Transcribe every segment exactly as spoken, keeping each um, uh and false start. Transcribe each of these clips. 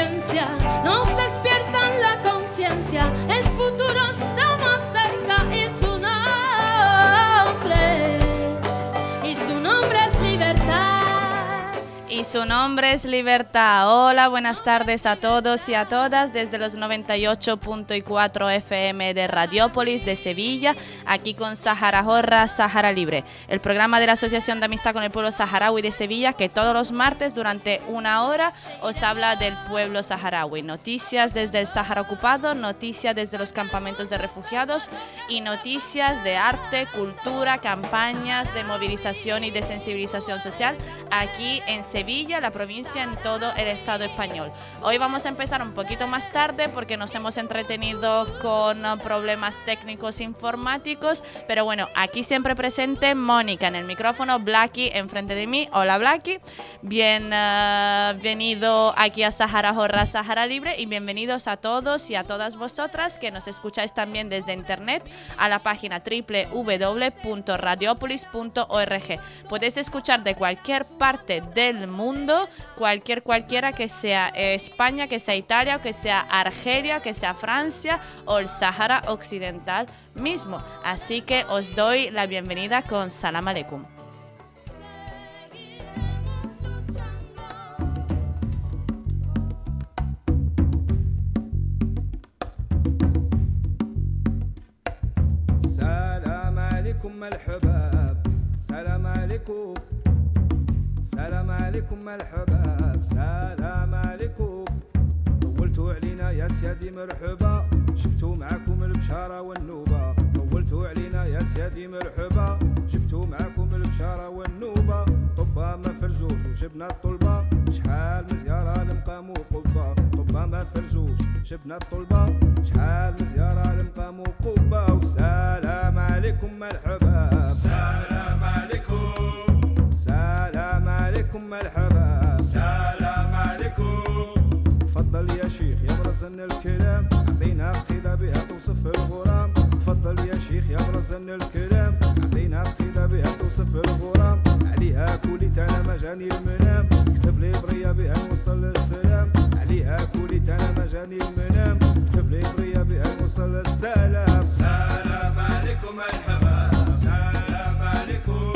esencia nos despiertan la conciencia. El futuro está más cerca y su nombre, y su nombre es libertad. Y su nombre es Libertad. Hola, buenas tardes a todos y a todas desde los noventa y ocho punto cuatro F M de Radiópolis de Sevilla, aquí con Sahara Jorra, Sahara Libre, el programa de la Asociación de Amistad con el Pueblo Saharaui de Sevilla, que todos los martes durante una hora os habla del pueblo saharaui. Noticias desde el Sahara ocupado, noticias desde los campamentos de refugiados y noticias de arte, cultura, campañas de movilización y de sensibilización social aquí en Sevilla, la provincia, en todo el Estado español. Hoy vamos a empezar un poquito más tarde porque nos hemos entretenido con problemas técnicos informáticos, pero bueno, aquí siempre presente Mónica en el micrófono, Blacky enfrente de mí. Hola Blacky, bienvenido uh, aquí a Sahara Jorra, Sahara Libre, y bienvenidos a todos y a todas vosotras que nos escucháis también desde internet a la página doble u doble u doble u punto radiopolis punto org. Podéis escuchar de cualquier parte del mundo, cualquier cualquiera, que sea España, que sea Italia, que sea Argelia, que sea Francia o el Sahara Occidental mismo. Así que os doy la bienvenida con Salam Aleikum. Salam Aleikum al-Habab, Salam Aleikum. سلام عليكم الحباب، سلام عليكم. طولتوا علينا يا سيادي مرحبا، جبتوا معاكم البشارة والنوبة. طولتوا علينا يا سيادي مرحبا، جبتوا معاكم البشارة والنوبة. طبا ما فرزوش وجبنا الطلبة، شحال مزيارة لمقام وقبة. طبا ما فرزوش جبنا الطلبة، شحال مزيارة لمقام وقبة. والسلام عليكم الحباب، سلام عليكم. سلام عليكم مرحبا، سلام عليكم. تفضل يا شيخ يا مرزن الكلام، عطينا قصيدة بها توصف الغرام. تفضل يا شيخ يا مرزن الكلام، عطينا قصيدة بها توصف الغرام. عليها كوليت انا ما جاني المنام، كتب لي برية بها نوصل السلام. عليها كوليت انا ما جاني المنام، كتب لي برية بها نوصل السلام. سلام عليكم مرحبا، سلام عليكم.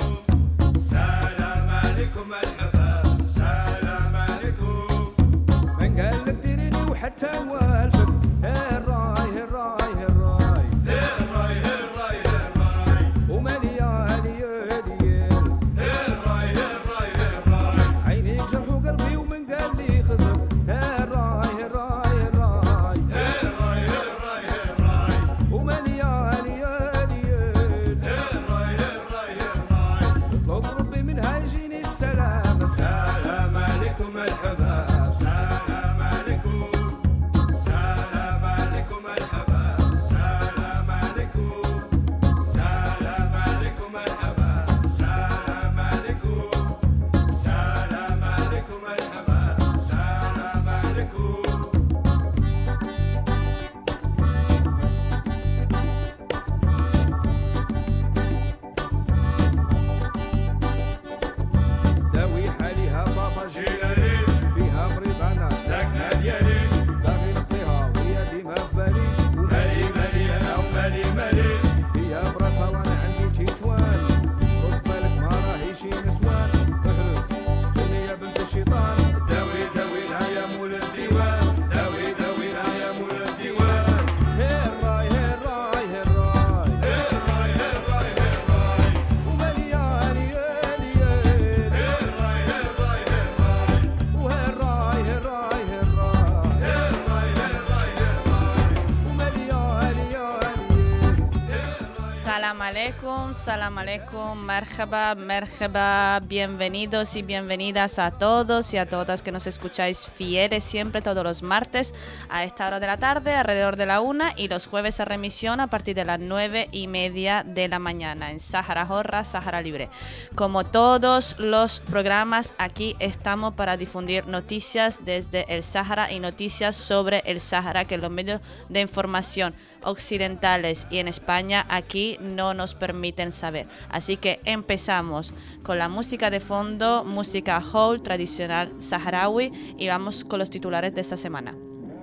سلام عليكم الحباب، سلام عليكم. من قال لك ديريني وحتى والفك، هالراي هالراي هالراي هالراي هالراي هالراي. ومالي يا هالي ياليال، هالراي هالراي هالراي. عينيك جرحوا قلبي ومن قال لي خزر، هالراي هالراي هالراي هالراي هالراي هالراي. ومالي يا هالي ياليال، هالراي هالراي هالراي. اطلب ربي منها يجيني السلام. سلام عليكم الحباب، سلام عليكم. سلام عليكم الحباب، سلام عليكم. سلام عليكم الحباب، سلام عليكم. سلام عليكم الحباب، سلام عليكم. داوي حاليها بابا جيلاني، بها مريض انا ساكنه ديالي. باغي نخليها وهي ديما في بالي، ومالي مالي انا ومالي مالي. هي براسها وانا عندي تيتوان، رد بالك ما راهي شي نسوان. اهرس جاني يا بنت الشيطان، داوي داوي لها يا مول الديوان. داوي داوي لها يا مول الديوان. هالراي هالراي هالراي هالراي هالراي هالراي. ومالي يا هالي يالي يالي، هالراي هالراي هالراي. وهالراي هالراي هالراي هالراي هالراي هالراي. ومالي يا هالي يالي. Salam alaikum, salam alaikum, merhaba, merhaba, bienvenidos y bienvenidas a todos y a todas que nos escucháis fieles siempre todos los martes a esta hora de la tarde, alrededor de la una, y los jueves a remisión a partir de las nueve y media de la mañana en Sahara Jorra, Sahara Libre. Como todos los programas, aquí estamos para difundir noticias desde el Sahara y noticias sobre el Sahara que los medios de información occidentales y en España aquí no no nos permiten saber. Así que empezamos con la música de fondo, música houl tradicional saharaui, y vamos con los titulares de esta semana.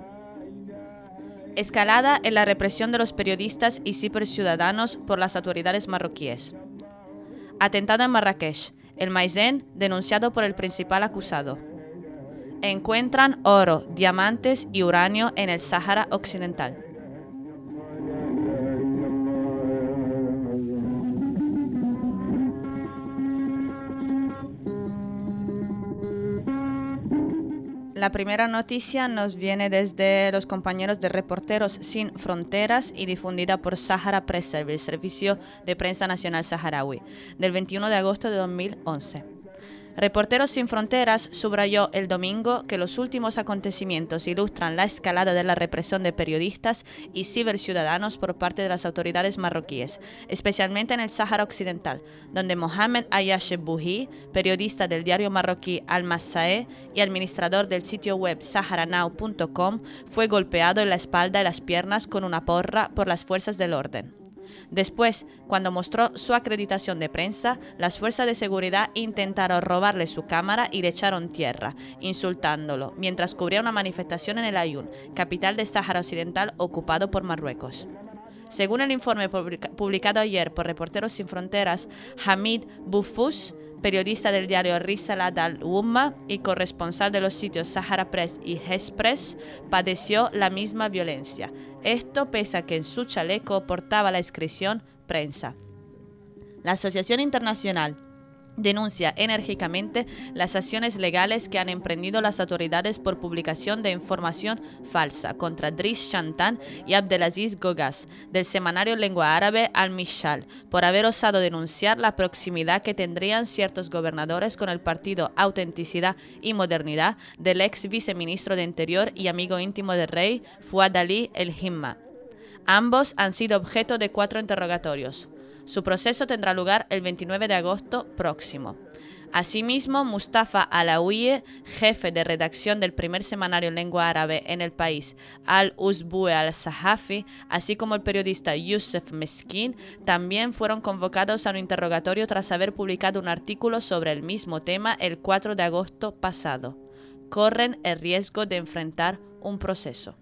Escalada en la represión de los periodistas y ciberciudadanos por las autoridades marroquíes. Atentado en Marrakech. El Maïzen denunciado por el principal acusado. Encuentran oro, diamantes y uranio en el Sáhara Occidental. La primera noticia nos viene desde los compañeros de Reporteros Sin Fronteras y difundida por Sahara Press Service, Servicio de Prensa Nacional Saharaui, del veintiuno de agosto de dos mil once. Reporteros Sin Fronteras subrayó el domingo que los últimos acontecimientos ilustran la escalada de la represión de periodistas y ciberciudadanos por parte de las autoridades marroquíes, especialmente en el Sáhara Occidental, donde Mohamed Ayache Bouhi, periodista del diario marroquí Al-Massae y administrador del sitio web saharanow punto com, fue golpeado en la espalda y las piernas con una porra por las fuerzas del orden. Después, cuando mostró su acreditación de prensa, las fuerzas de seguridad intentaron robarle su cámara y le echaron tierra, insultándolo, mientras cubría una manifestación en el Aaiún, capital del Sáhara Occidental ocupado por Marruecos. Según el informe publicado ayer por Reporteros Sin Fronteras, Hamid Boufous, periodista del diario Risalat al-Umma y corresponsal de los sitios Sahara Press y Hezpress, padeció la misma violencia. Esto pese a que en su chaleco portaba la inscripción prensa. La Asociación Internacional denuncia enérgicamente las acciones legales que han emprendido las autoridades por publicación de información falsa contra Driss Shantan y Abdelaziz Gogas, del semanario en lengua árabe Al-Mishal, por haber osado denunciar la proximidad que tendrían ciertos gobernadores con el partido Autenticidad y Modernidad del ex viceministro de Interior y amigo íntimo del rey, Fuad Ali el-Himma. Ambos han sido objeto de cuatro interrogatorios. Su proceso tendrá lugar el veintinueve de agosto próximo. Asimismo, Mustafa Alaouie, jefe de redacción del primer semanario en lengua árabe en el país, Al-Usbue al-Sahafi, así como el periodista Youssef Meskin, también fueron convocados a un interrogatorio tras haber publicado un artículo sobre el mismo tema el cuatro de agosto pasado. Corren el riesgo de enfrentar un proceso.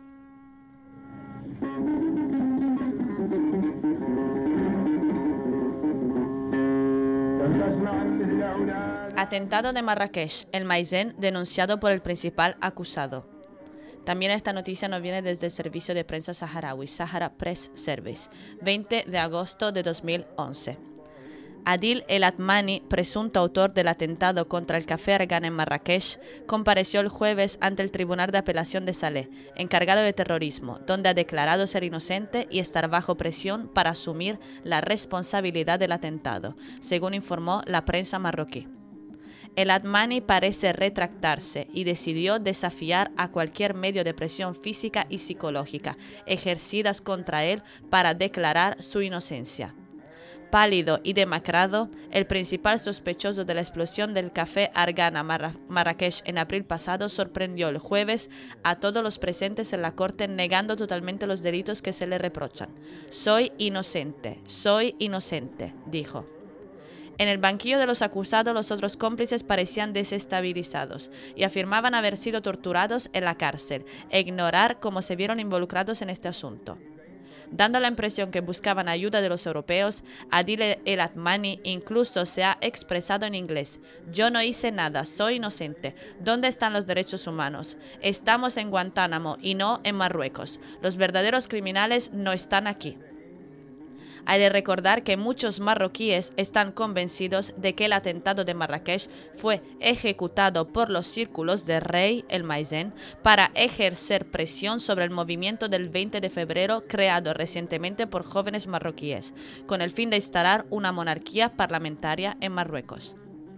Atentado de Marrakech, el Maïzen denunciado por el principal acusado. También esta noticia nos viene desde el servicio de prensa saharaui, Sahara Press Service, veinte de agosto de dos mil once. Adil El Atmani, presunto autor del atentado contra el Café Argan en Marrakech, compareció el jueves ante el Tribunal de Apelación de Salé, encargado de terrorismo, donde ha declarado ser inocente y estar bajo presión para asumir la responsabilidad del atentado, según informó la prensa marroquí. El Atmani parece retractarse y decidió desafiar a cualquier medio de presión física y psicológica ejercidas contra él para declarar su inocencia. Pálido y demacrado, el principal sospechoso de la explosión del Café Argan a Marra- Marrakech en abril pasado sorprendió el jueves a todos los presentes en la corte negando totalmente los delitos que se le reprochan. «Soy inocente, soy inocente», dijo. En el banquillo de los acusados, los otros cómplices parecían desestabilizados y afirmaban haber sido torturados en la cárcel e ignorar cómo se vieron involucrados en este asunto. Dando la impresión que buscaban ayuda de los europeos, Adil El Atmani incluso se ha expresado en inglés. «Yo no hice nada, soy inocente. ¿Dónde están los derechos humanos? Estamos en Guantánamo y no en Marruecos. Los verdaderos criminales no están aquí». Hay de recordar que muchos marroquíes están convencidos de que el atentado de Marrakech fue ejecutado por los círculos de Rey el Maïzen para ejercer presión sobre el movimiento del veinte de febrero creado recientemente por jóvenes marroquíes, con el fin de instaurar una monarquía parlamentaria en Marruecos.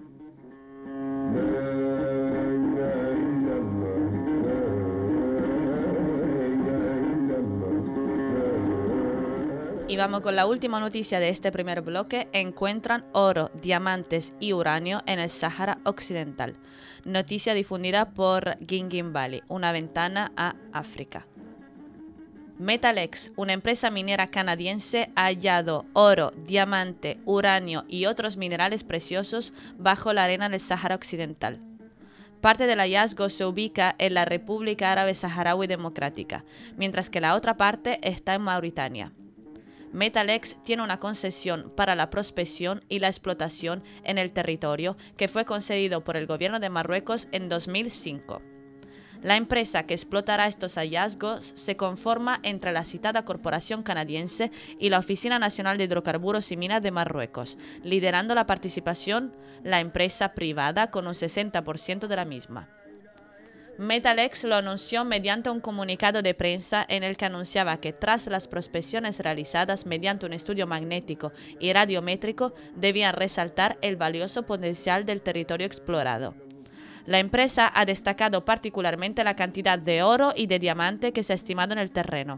Y vamos con la última noticia de este primer bloque. Encuentran oro, diamantes y uranio en el Sáhara Occidental. Noticia difundida por Gingin Valley, una ventana a África. Metalex, una empresa minera canadiense, ha hallado oro, diamante, uranio y otros minerales preciosos bajo la arena del Sáhara Occidental. Parte del hallazgo se ubica en la República Árabe Saharaui Democrática, mientras que la otra parte está en Mauritania. Metalex tiene una concesión para la prospección y la explotación en el territorio que fue concedido por el gobierno de Marruecos en dos mil cinco. La empresa que explotará estos hallazgos se conforma entre la citada corporación canadiense y la Oficina Nacional de Hidrocarburos y Minas de Marruecos, liderando la participación la empresa privada con un sesenta por ciento de la misma. Metalex lo anunció mediante un comunicado de prensa en el que anunciaba que tras las prospecciones realizadas mediante un estudio magnético y radiométrico debían resaltar el valioso potencial del territorio explorado. La empresa ha destacado particularmente la cantidad de oro y de diamante que se ha estimado en el terreno.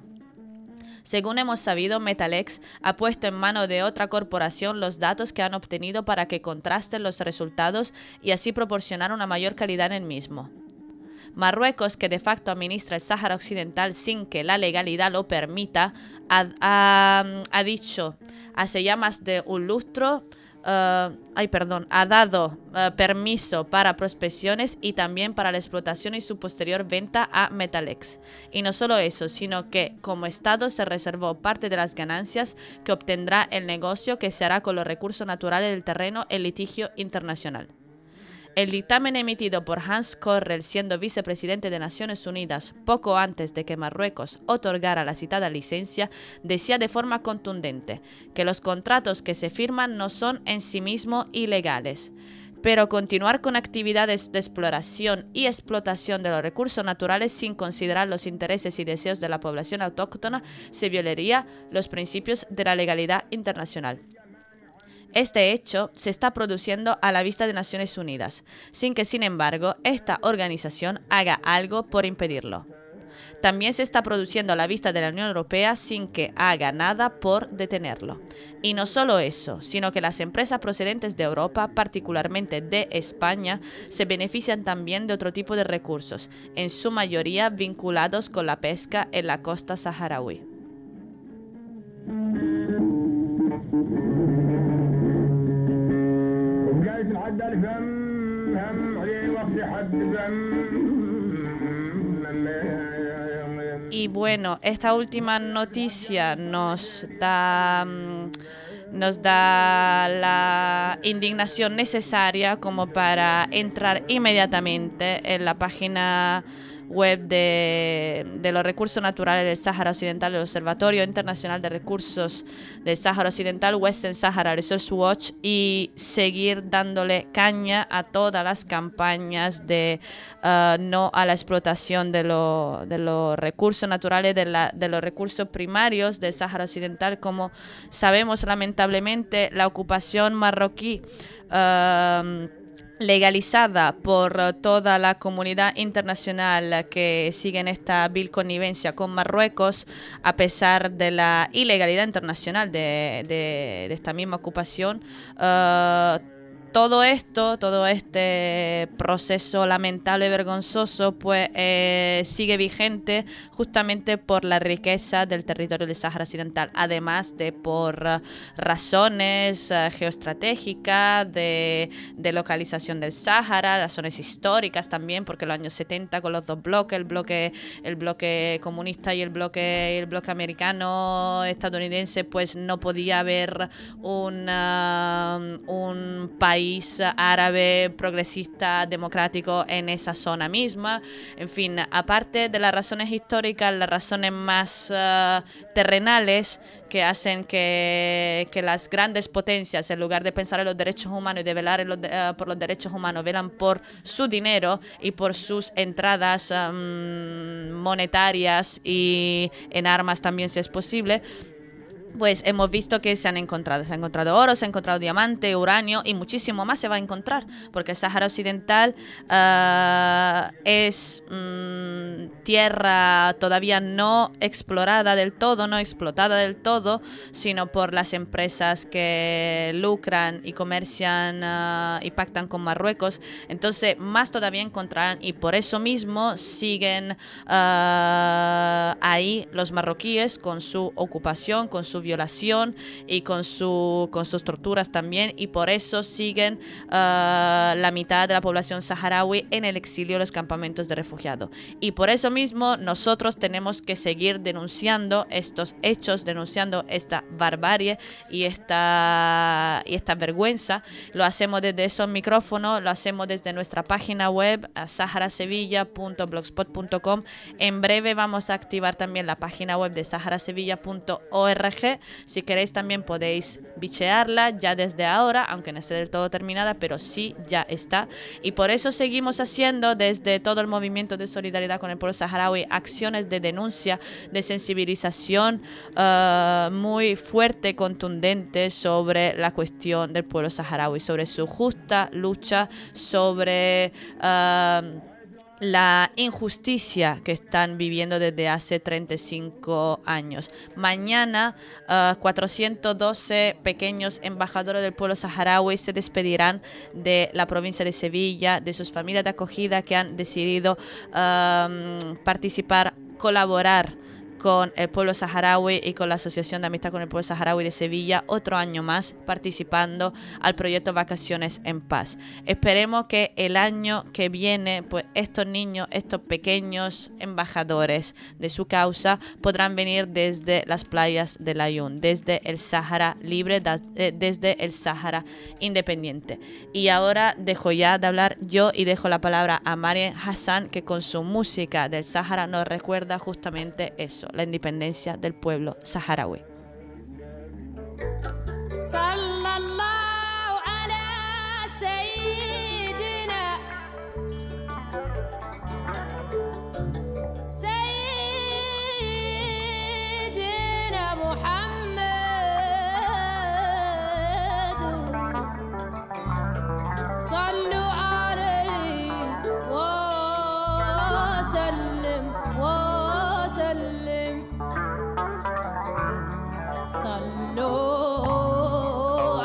Según hemos sabido, Metalex ha puesto en mano de otra corporación los datos que han obtenido para que contrasten los resultados y así proporcionar una mayor calidad en el mismo. Marruecos, que de facto administra el Sáhara Occidental sin que la legalidad lo permita, ha, ha, ha dicho hace ya más de un lustro, uh, ay, perdón, ha dado uh, permiso para prospecciones y también para la explotación y su posterior venta a Metalex. Y no solo eso, sino que como Estado se reservó parte de las ganancias que obtendrá el negocio que se hará con los recursos naturales del terreno en litigio internacional. El dictamen emitido por Hans Correll, siendo vicepresidente de Naciones Unidas poco antes de que Marruecos otorgara la citada licencia, decía de forma contundente que los contratos que se firman no son en sí mismos ilegales, pero continuar con actividades de exploración y explotación de los recursos naturales sin considerar los intereses y deseos de la población autóctona se violaría los principios de la legalidad internacional. Este hecho se está produciendo a la vista de Naciones Unidas, sin que, sin embargo, esta organización haga algo por impedirlo. También se está produciendo a la vista de la Unión Europea sin que haga nada por detenerlo. Y no solo eso, sino que las empresas procedentes de Europa, particularmente de España, se benefician también de otro tipo de recursos, en su mayoría vinculados con la pesca en la costa saharaui. Y bueno, esta última noticia nos da, nos da la indignación necesaria como para entrar inmediatamente en la página web de, de los recursos naturales del Sáhara Occidental, del Observatorio Internacional de Recursos del Sáhara Occidental, Western Sahara Resource Watch, y seguir dándole caña a todas las campañas de uh, no a la explotación de, lo, de los recursos naturales, de, la, de los recursos primarios del Sáhara Occidental. Como sabemos, lamentablemente, la ocupación marroquí uh, legalizada por toda la comunidad internacional que sigue en esta vil connivencia con Marruecos, a pesar de la ilegalidad internacional de, de, de esta misma ocupación. Uh, todo esto, todo este proceso lamentable y vergonzoso, pues eh, sigue vigente justamente por la riqueza del territorio del Sáhara Occidental, además de por uh, razones uh, geoestratégicas, de, de localización del Sáhara, razones históricas también, porque en los años setenta con los dos bloques, el bloque, el bloque comunista y el bloque, el bloque americano estadounidense, pues no podía haber un, uh, un país árabe progresista democrático en esa zona misma. En fin, aparte de las razones históricas, las razones más uh, terrenales que hacen que, que las grandes potencias, en lugar de pensar en los derechos humanos y de velar en los de, uh, por los derechos humanos, velan por su dinero y por sus entradas um, monetarias y en armas también, si es posible, pues hemos visto que se han encontrado, se ha encontrado oro, se ha encontrado diamante, uranio y muchísimo más se va a encontrar, porque el Sáhara Occidental uh, es um, tierra todavía no explorada del todo, no explotada del todo, sino por las empresas que lucran y comercian uh, y pactan con Marruecos. Entonces más todavía encontrarán, y por eso mismo siguen uh, ahí los marroquíes con su ocupación, con su violación y con, su, con sus torturas también, y por eso siguen uh, la mitad de la población saharaui en el exilio en los campamentos de refugiados. Y por eso mismo nosotros tenemos que seguir denunciando estos hechos, denunciando esta barbarie y esta, y esta vergüenza. Lo hacemos desde esos micrófonos, lo hacemos desde nuestra página web sahara sevilla punto blogspot punto com. En breve vamos a activar también la página web de sahara sevilla punto org. Si queréis también podéis bichearla ya desde ahora, aunque no esté del todo terminada, pero sí ya está. Y por eso seguimos haciendo desde todo el movimiento de solidaridad con el pueblo saharaui acciones de denuncia, de sensibilización uh, muy fuerte, contundente sobre la cuestión del pueblo saharaui, sobre su justa lucha, sobre Uh, la injusticia que están viviendo desde hace treinta y cinco años. Mañana uh, cuatrocientos doce pequeños embajadores del pueblo saharaui se despedirán de la provincia de Sevilla, de sus familias de acogida que han decidido um, participar, colaborar con el pueblo saharaui y con la Asociación de Amistad con el Pueblo Saharaui de Sevilla, otro año más participando al proyecto Vacaciones en Paz. Esperemos que el año que viene, pues estos niños, estos pequeños embajadores de su causa podrán venir desde las playas de Layún, desde el Sáhara libre, desde el Sáhara independiente. Y ahora dejo ya de hablar yo y dejo la palabra a Marien Hassan, que con su música del Sáhara nos recuerda justamente eso, la independencia del pueblo saharaui. Sallallahu ala sayyidina sayyidina Muhammad sallu alayhi wa sallim wa sallim. صلوا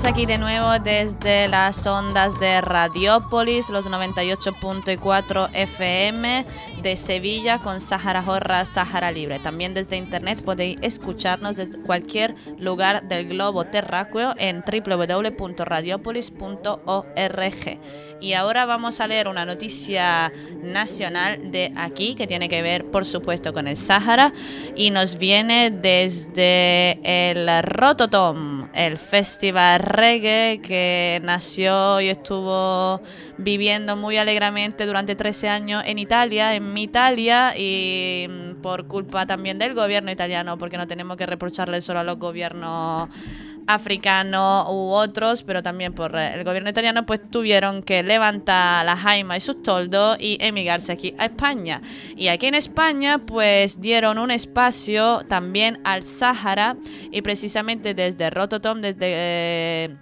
aquí de nuevo desde las ondas de Radiópolis, los noventa y ocho punto cuatro F M de Sevilla con Sahara Horra, Sahara Libre. También desde internet podéis escucharnos de cualquier lugar del globo terráqueo en doble u doble u doble u punto radiopolis punto org. Y ahora vamos a leer una noticia nacional de aquí que tiene que ver, por supuesto, con el Sahara y nos viene desde el Rototom, el festival reggae que nació y estuvo viviendo muy alegremente durante trece años en Italia, en mi Italia, y por culpa también del gobierno italiano, porque no tenemos que reprocharle solo a los gobiernos africanos u otros, pero también por el gobierno italiano, pues tuvieron que levantar la jaima y sus toldos y emigrarse aquí a España. Y aquí en España pues dieron un espacio también al Sahara, y precisamente desde Rototom, desde eh,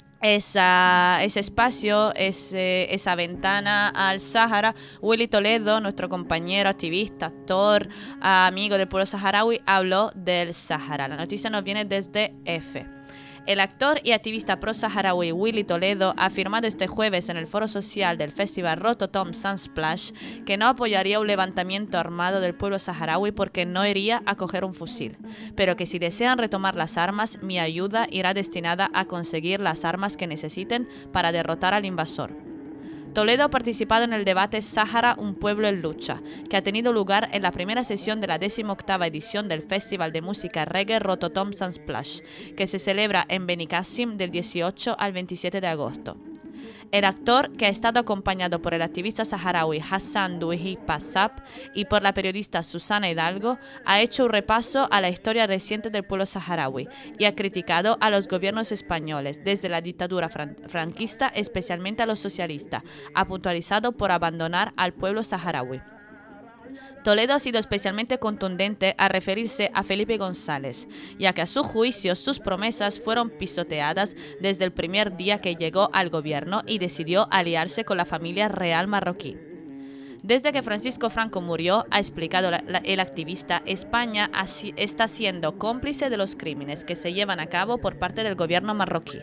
esa, ese espacio, ese, esa ventana al Sahara, Willy Toledo, nuestro compañero, activista, actor, amigo del pueblo saharaui, habló del Sahara. La noticia nos viene desde F. El actor y activista pro-saharaui Willy Toledo ha afirmado este jueves en el foro social del festival Rototom Sunsplash que no apoyaría un levantamiento armado del pueblo saharaui porque no iría a coger un fusil, pero que si desean retomar las armas, mi ayuda irá destinada a conseguir las armas que necesiten para derrotar al invasor. Toledo ha participado en el debate Sahara, un pueblo en lucha, que ha tenido lugar en la primera sesión de la decimoctava edición del Festival de Música Reggae Rototom Sunsplash, que se celebra en Benicassim del dieciocho al veintisiete de agosto. El actor, que ha estado acompañado por el activista saharaui Hassan Douhi Passap y por la periodista Susana Hidalgo, ha hecho un repaso a la historia reciente del pueblo saharaui y ha criticado a los gobiernos españoles, desde la dictadura fran- franquista, especialmente a los socialistas, ha puntualizado por abandonar al pueblo saharaui. Toledo ha sido especialmente contundente a referirse a Felipe González, ya que a su juicio sus promesas fueron pisoteadas desde el primer día que llegó al gobierno y decidió aliarse con la familia real marroquí. Desde que Francisco Franco murió, ha explicado la, la, el activista, España así, está siendo cómplice de los crímenes que se llevan a cabo por parte del gobierno marroquí.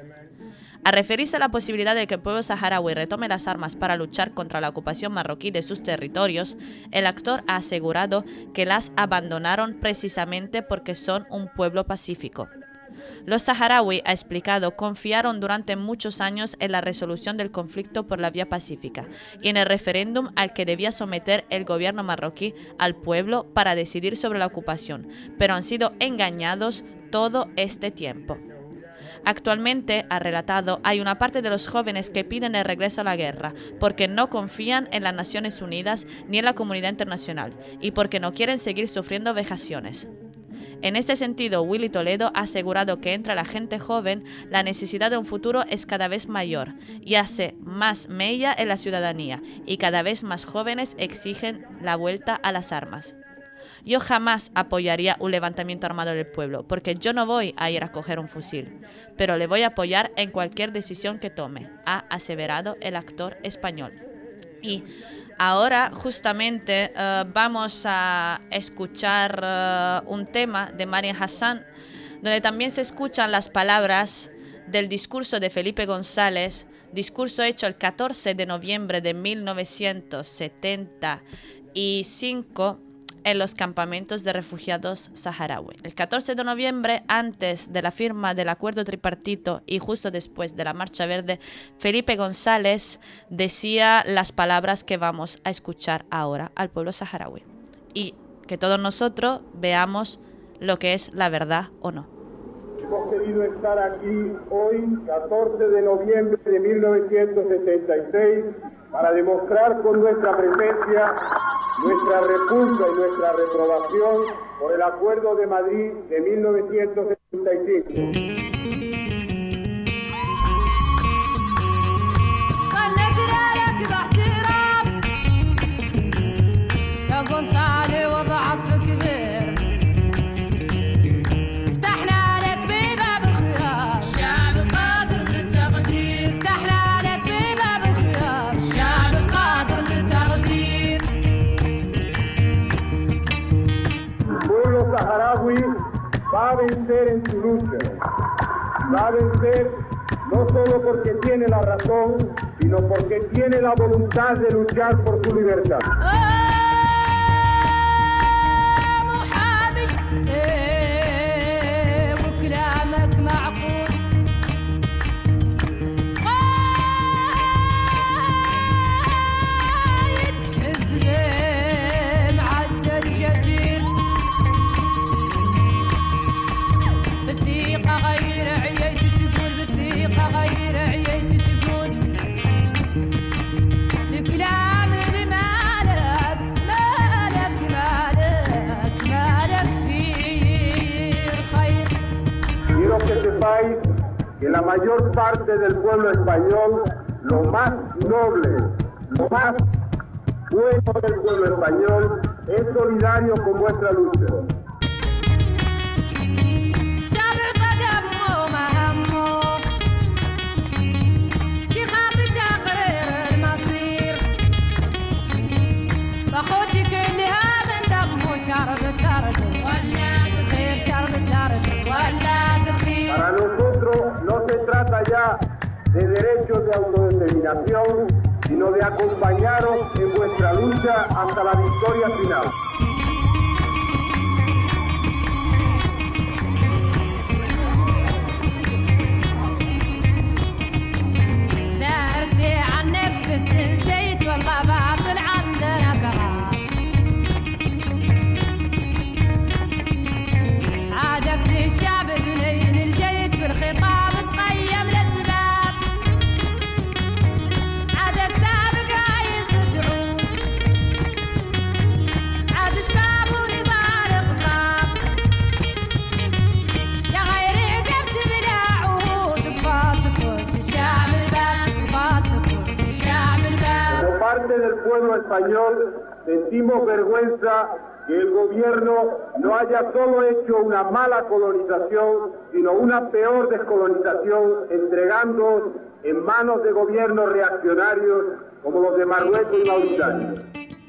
A referirse a la posibilidad de que el pueblo saharaui retome las armas para luchar contra la ocupación marroquí de sus territorios, el actor ha asegurado que las abandonaron precisamente porque son un pueblo pacífico. Los saharaui, ha explicado, confiaron durante muchos años en la resolución del conflicto por la vía pacífica y en el referéndum al que debía someter el gobierno marroquí al pueblo para decidir sobre la ocupación, pero han sido engañados todo este tiempo. Actualmente, ha relatado, hay una parte de los jóvenes que piden el regreso a la guerra porque no confían en las Naciones Unidas ni en la comunidad internacional y porque no quieren seguir sufriendo vejaciones. En este sentido, Willy Toledo ha asegurado que entre la gente joven la necesidad de un futuro es cada vez mayor y hace más mella en la ciudadanía y cada vez más jóvenes exigen la vuelta a las armas. Yo jamás apoyaría un levantamiento armado del pueblo, porque yo no voy a ir a coger un fusil, pero le voy a apoyar en cualquier decisión que tome, ha aseverado el actor español. Y ahora justamente uh, vamos a escuchar uh, un tema de Mariam Hassan, donde también se escuchan las palabras del discurso de Felipe González, discurso hecho el catorce de noviembre de mil novecientos setenta y cinco, en los campamentos de refugiados saharaui. El catorce de noviembre, antes de la firma del acuerdo tripartito y justo después de la Marcha Verde, Felipe González decía las palabras que vamos a escuchar ahora al pueblo saharaui. Y que todos nosotros veamos lo que es la verdad o no. Hemos querido estar aquí hoy, catorce de noviembre de mil novecientos setenta y seis, para demostrar con nuestra presencia nuestra repulsa y nuestra reprobación por el Acuerdo de Madrid de mil novecientos setenta y cinco. Va a vencer en su lucha, va a vencer no solo porque tiene la razón, sino porque tiene la voluntad de luchar por su libertad. Que la mayor parte del pueblo español, lo más noble, lo más bueno del pueblo español, es solidario con vuestra lucha. Para nosotros no se trata ya de derechos de autodeterminación, sino de acompañaros en vuestra lucha hasta la victoria final. Del pueblo español sentimos vergüenza que el gobierno no haya solo hecho una mala colonización, sino una peor descolonización, entregando en manos de gobiernos reaccionarios como los de Marruecos y Mauritania.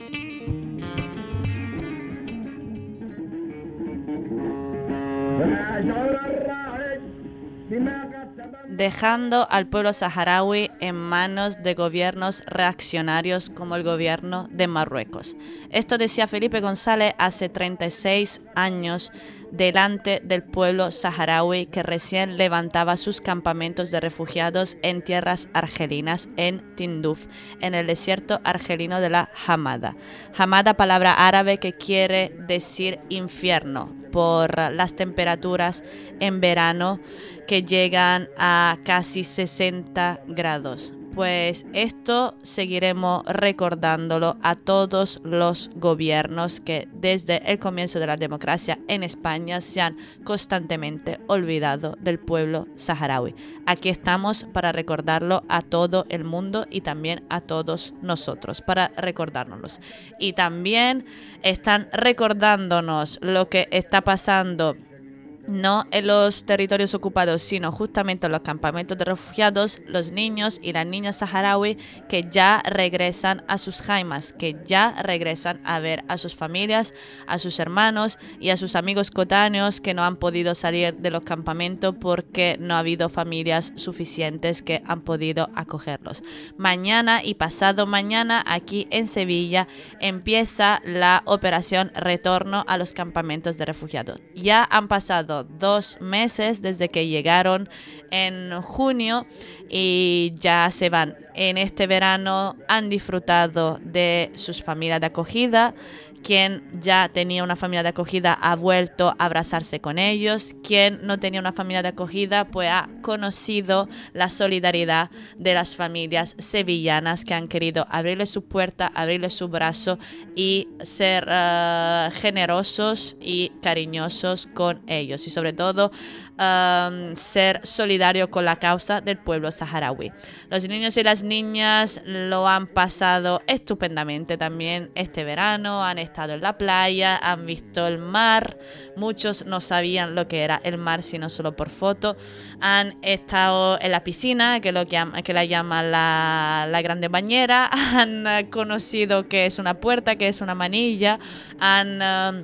Dejando al pueblo saharaui en manos de gobiernos reaccionarios como el gobierno de Marruecos. Esto decía Felipe González hace treinta y seis años delante del pueblo saharaui que recién levantaba sus campamentos de refugiados en tierras argelinas, en Tinduf, en el desierto argelino de la Hamada. Hamada, palabra árabe que quiere decir infierno, por las temperaturas en verano que llegan a casi sesenta grados. Pues esto seguiremos recordándolo a todos los gobiernos que desde el comienzo de la democracia en España se han constantemente olvidado del pueblo saharaui. Aquí estamos para recordarlo a todo el mundo y también a todos nosotros, para recordárnoslos. Y también están recordándonos lo que está pasando no en los territorios ocupados, sino justamente en los campamentos de refugiados, los niños y las niñas saharaui que ya regresan a sus jaimas, que ya regresan a ver a sus familias, a sus hermanos y a sus amigos cotáneos que no han podido salir de los campamentos porque no ha habido familias suficientes que han podido acogerlos. Mañana y pasado mañana aquí en Sevilla empieza la operación Retorno a los campamentos de refugiados. Ya han pasado dos meses desde que llegaron en junio y ya se van. En este verano han disfrutado de sus familias de acogida. Quien ya tenía una familia de acogida ha vuelto a abrazarse con ellos. Quien no tenía una familia de acogida pues ha conocido la solidaridad de las familias sevillanas que han querido abrirle su puerta, abrirle su brazo y ser uh, generosos y cariñosos con ellos. Y sobre todo um, ser solidario con la causa del pueblo saharaui. Los niños y las niñas lo han pasado estupendamente también este verano. Han estado en la playa, han visto el mar. Muchos no sabían lo que era el mar sino solo por foto. Han estado en la piscina, que, lo que, que la llaman la, la grande bañera. Han conocido que es una puerta, que es una manilla. Han uh,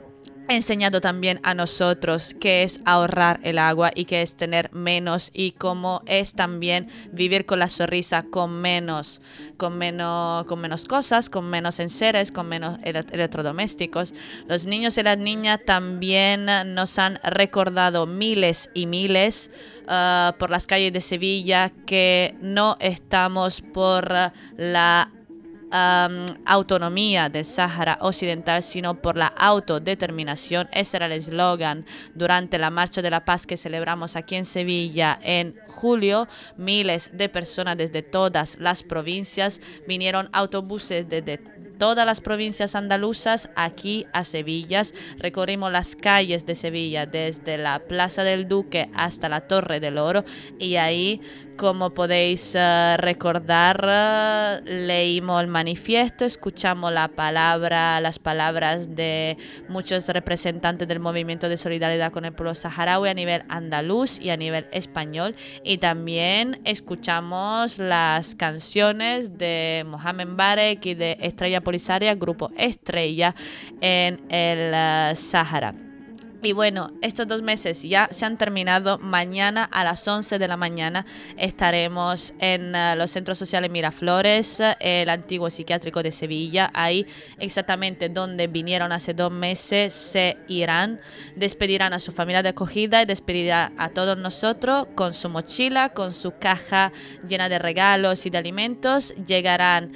enseñado también a nosotros qué es ahorrar el agua y qué es tener menos y cómo es también vivir con la sonrisa con menos, con menos, con menos cosas, con menos enseres, con menos electrodomésticos. Los niños y las niñas también nos han recordado miles y miles uh, por las calles de Sevilla que no estamos por la Um, autonomía del Sáhara Occidental, sino por la autodeterminación. Ese era el eslogan durante la Marcha de la Paz que celebramos aquí en Sevilla en julio. Miles de personas desde todas las provincias vinieron, autobuses desde todas las provincias andaluzas aquí a Sevilla. Recorrimos las calles de Sevilla desde la Plaza del Duque hasta la Torre del Oro y ahí, como podéis uh, recordar, uh, leímos el manifiesto, escuchamos la palabra, las palabras de muchos representantes del movimiento de solidaridad con el pueblo saharaui a nivel andaluz y a nivel español, y también escuchamos las canciones de Mohamed Mbarek y de Estrella Polisaria, grupo Estrella en el uh, Sáhara. Y bueno, estos dos meses ya se han terminado. Mañana a las once de la mañana estaremos en uh, los centros sociales Miraflores, uh, el antiguo psiquiátrico de Sevilla. Ahí exactamente donde vinieron hace dos meses se irán, despedirán a su familia de acogida y despedirán a todos nosotros con su mochila, con su caja llena de regalos y de alimentos. Llegarán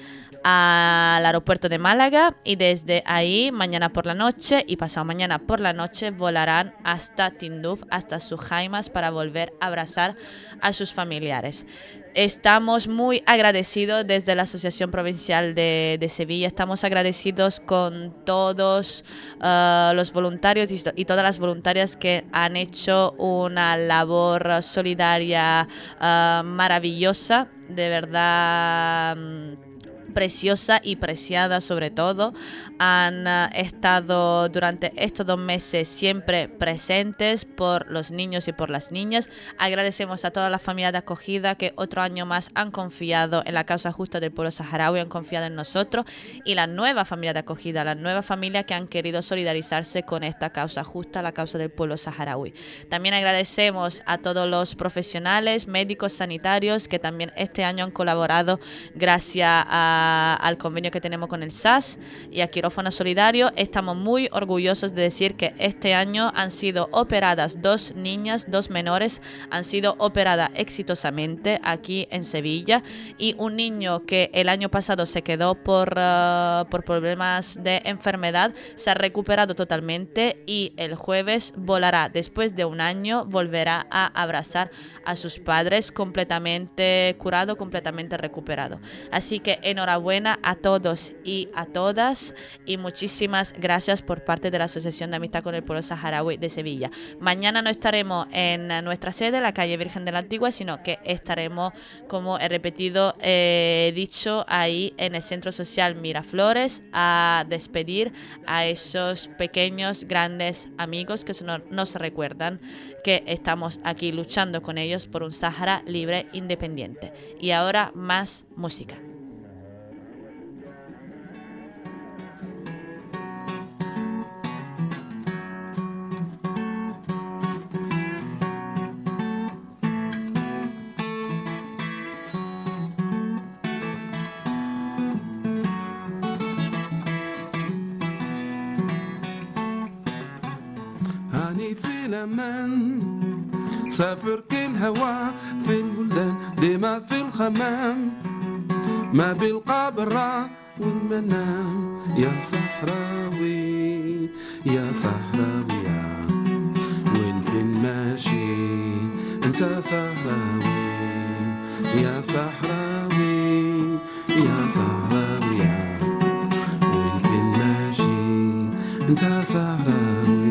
al aeropuerto de Málaga y desde ahí mañana por la noche y pasado mañana por la noche volarán hasta Tinduf, hasta Sujaimas, para volver a abrazar a sus familiares. Estamos muy agradecidos desde la Asociación Provincial de, de Sevilla, estamos agradecidos con todos uh, los voluntarios y, y todas las voluntarias que han hecho una labor solidaria uh, maravillosa, de verdad preciosa y preciada sobre todo. Han uh, estado durante estos dos meses siempre presentes por los niños y por las niñas. Agradecemos a todas las familias de acogida que otro año más han confiado en la causa justa del pueblo saharaui, han confiado en nosotros, y la nueva familia de acogida, la nueva familia que han querido solidarizarse con esta causa justa, la causa del pueblo saharaui. También agradecemos a todos los profesionales, médicos, sanitarios que también este año han colaborado gracias a al convenio que tenemos con el S A S y a Quirófano Solidario. Estamos muy orgullosos de decir que este año han sido operadas dos niñas, dos menores, han sido operadas exitosamente aquí en Sevilla, y un niño que el año pasado se quedó por, uh, por problemas de enfermedad se ha recuperado totalmente y el jueves volará, después de un año, volverá a abrazar a sus padres completamente curado, completamente recuperado. Así que enhorabuena a todos y a todas, y muchísimas gracias por parte de la Asociación de Amistad con el Pueblo Saharaui de Sevilla. Mañana no estaremos en nuestra sede, la calle Virgen de la Antigua, sino que estaremos, como he repetido, eh, dicho, ahí en el Centro Social Miraflores a despedir a esos pequeños, grandes amigos que nos recuerdan que estamos aquí luchando con ellos por un Sáhara libre e independiente. Y ahora más música. في الأمان سافر كل هوا في البلدان ديما في الخمام ما بالقابرة والمنام يا صحراوي يا صحراوي يا وين فين ماشي انت صحراوي يا صحراوي يا صحراوي يا وين فين ماشي انت صحراوي.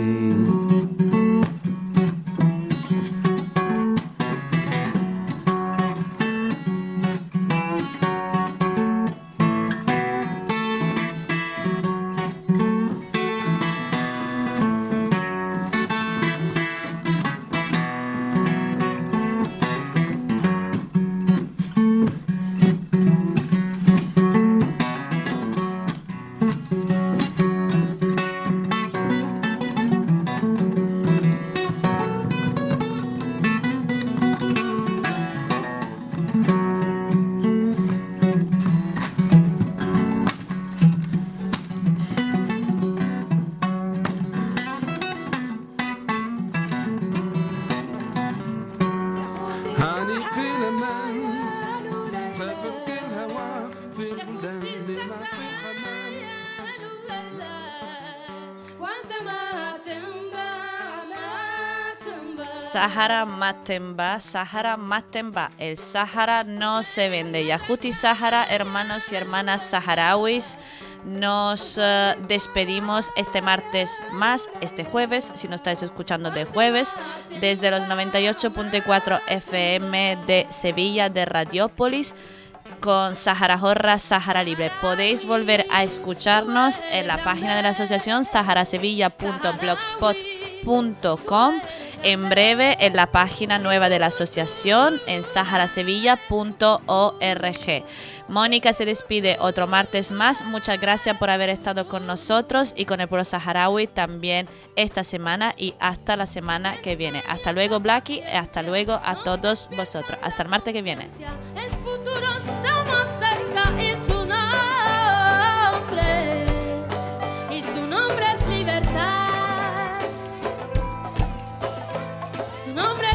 Sahara Matemba, Sahara Matemba. El Sahara no se vende. Yahuti Sahara, hermanos y hermanas saharauis, nos uh, despedimos este martes más, este jueves, si nos estáis escuchando de jueves, desde los noventa y ocho punto cuatro F M de Sevilla, de Radiópolis, con Sahara Jorra, Sahara Libre. Podéis volver a escucharnos en la página de la asociación sahara sevilla punto blogspot punto com, en breve en la página nueva de la asociación en sahara sevilla punto org. Mónica se despide otro martes más. Muchas gracias por haber estado con nosotros y con el pueblo saharaui también esta semana y hasta la semana que viene. Hasta luego, Blackie, y hasta luego a todos vosotros. Hasta el martes que viene. El futuro está más cerca y su nombre, y su nombre es libertad. Su nombre